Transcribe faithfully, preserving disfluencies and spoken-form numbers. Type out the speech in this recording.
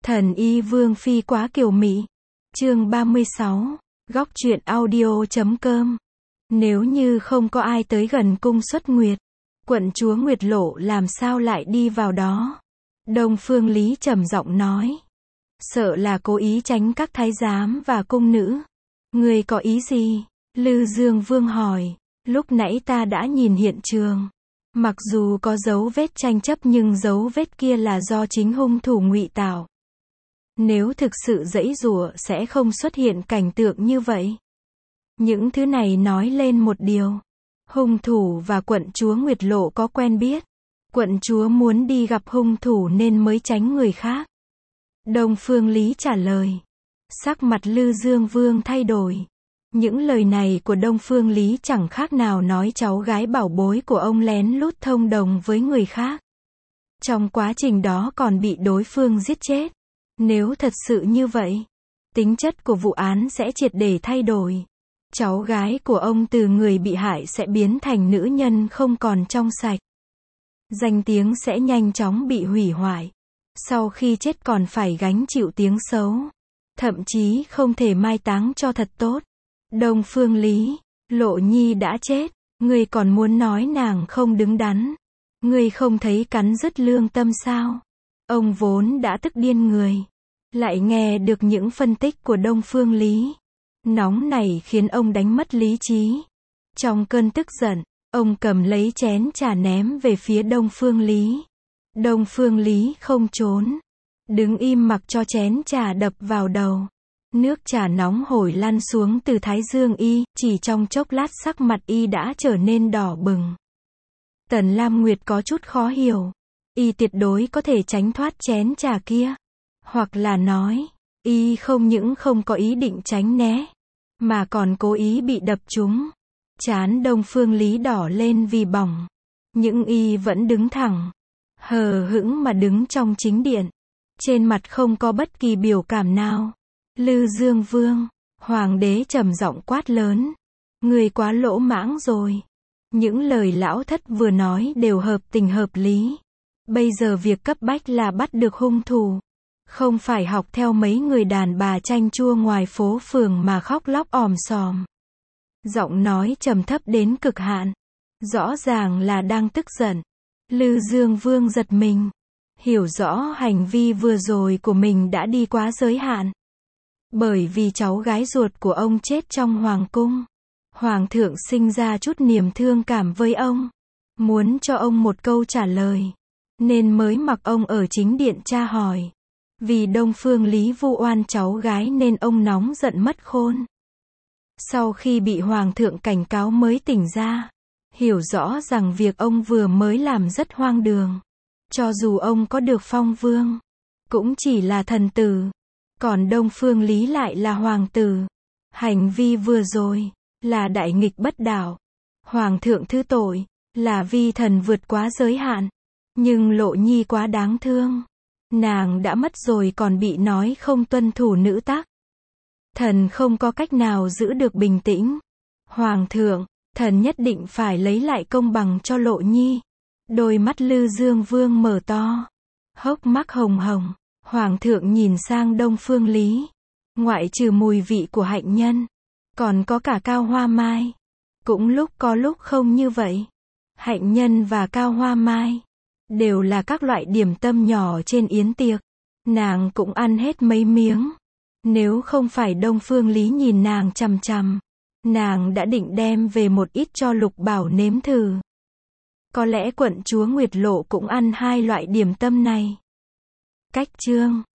Thần y vương phi quá kiều mị. Chương ba mươi sáu. Góc truyện audio.com. Nếu như không có ai tới gần cung Xuất Nguyệt, quận chúa Nguyệt Lộ làm sao lại đi vào đó? Đông Phương Lý trầm giọng nói. Sợ là cố ý tránh các thái giám và cung nữ. Người có ý gì? Lư Dương Vương hỏi. Lúc nãy ta đã nhìn hiện trường. Mặc dù có dấu vết tranh chấp nhưng dấu vết kia là do chính hung thủ ngụy tạo. Nếu thực sự giãy giụa sẽ không xuất hiện cảnh tượng như vậy. Những thứ này nói lên một điều. Hung thủ và quận chúa Nguyệt Lộ có quen biết. Quận chúa muốn đi gặp hung thủ nên mới tránh người khác. Đông Phương Lý trả lời. Sắc mặt Lư Dương Vương thay đổi. Những lời này của Đông Phương Lý chẳng khác nào nói cháu gái bảo bối của ông lén lút thông đồng với người khác. Trong quá trình đó còn bị đối phương giết chết. Nếu thật sự như vậy, tính chất của vụ án sẽ triệt để thay đổi. Cháu gái của ông từ người bị hại sẽ biến thành nữ nhân không còn trong sạch. Danh tiếng sẽ nhanh chóng bị hủy hoại. Sau khi chết còn phải gánh chịu tiếng xấu. Thậm chí không thể mai táng cho thật tốt. Đông Phương Lý, Lộ Nhi đã chết, ngươi còn muốn nói nàng không đứng đắn. Ngươi không thấy cắn rứt lương tâm sao? Ông vốn đã tức điên người. Lại nghe được những phân tích của Đông Phương Lý. Nóng này khiến ông đánh mất lý trí. Trong cơn tức giận, ông cầm lấy chén trà ném về phía Đông Phương Lý. Đông Phương Lý không trốn. Đứng im mặc cho chén trà đập vào đầu. Nước trà nóng hổi lăn xuống từ thái dương y, chỉ trong chốc lát sắc mặt y đã trở nên đỏ bừng. Tần Lam Nguyệt có chút khó hiểu. Y tuyệt đối có thể tránh thoát chén trà kia. Hoặc là nói, y không những không có ý định tránh né, mà còn cố ý bị đập trúng. Trán Đông Phương Lý đỏ lên vì bỏng. Nhưng y vẫn đứng thẳng. Hờ hững mà đứng trong chính điện. Trên mặt không có bất kỳ biểu cảm nào. Lư Dương Vương, hoàng đế trầm giọng quát lớn. Người quá lỗ mãng rồi. Những lời lão thất vừa nói đều hợp tình hợp lý. Bây giờ việc cấp bách là bắt được hung thủ. Không phải học theo mấy người đàn bà chanh chua ngoài phố phường mà khóc lóc òm sòm. Giọng nói trầm thấp đến cực hạn. Rõ ràng là đang tức giận. Lư Dương Vương giật mình. Hiểu rõ hành vi vừa rồi của mình đã đi quá giới hạn. Bởi vì cháu gái ruột của ông chết trong hoàng cung. Hoàng thượng sinh ra chút niềm thương cảm với ông. Muốn cho ông một câu trả lời. Nên mới mặc ông ở chính điện tra hỏi. Vì Đông Phương Lý vu oan cháu gái nên ông nóng giận mất khôn. Sau khi bị hoàng thượng cảnh cáo mới tỉnh ra. Hiểu rõ rằng việc ông vừa mới làm rất hoang đường. Cho dù ông có được phong vương, cũng chỉ là thần tử. Còn Đông Phương Lý lại là hoàng tử. Hành vi vừa rồi, là đại nghịch bất đạo. Hoàng thượng thứ tội, là vi thần vượt quá giới hạn. Nhưng Lộ Nhi quá đáng thương. Nàng đã mất rồi còn bị nói không tuân thủ nữ tắc. Thần không có cách nào giữ được bình tĩnh. Hoàng thượng, thần nhất định phải lấy lại công bằng cho Lộ Nhi. Đôi mắt Lư Dương Vương mở to. Hốc mắt hồng hồng. Hoàng thượng nhìn sang Đông Phương Lý. Ngoại trừ mùi vị của hạnh nhân, còn có cả cao hoa mai. Cũng lúc có lúc không như vậy. Hạnh nhân và cao hoa mai đều là các loại điểm tâm nhỏ trên yến tiệc. Nàng cũng ăn hết mấy miếng. Nếu không phải Đông Phương Lý nhìn nàng chằm chằm, nàng đã định đem về một ít cho Lục Bảo nếm thử. Có lẽ quận chúa Nguyệt Lộ cũng ăn hai loại điểm tâm này. Cách chương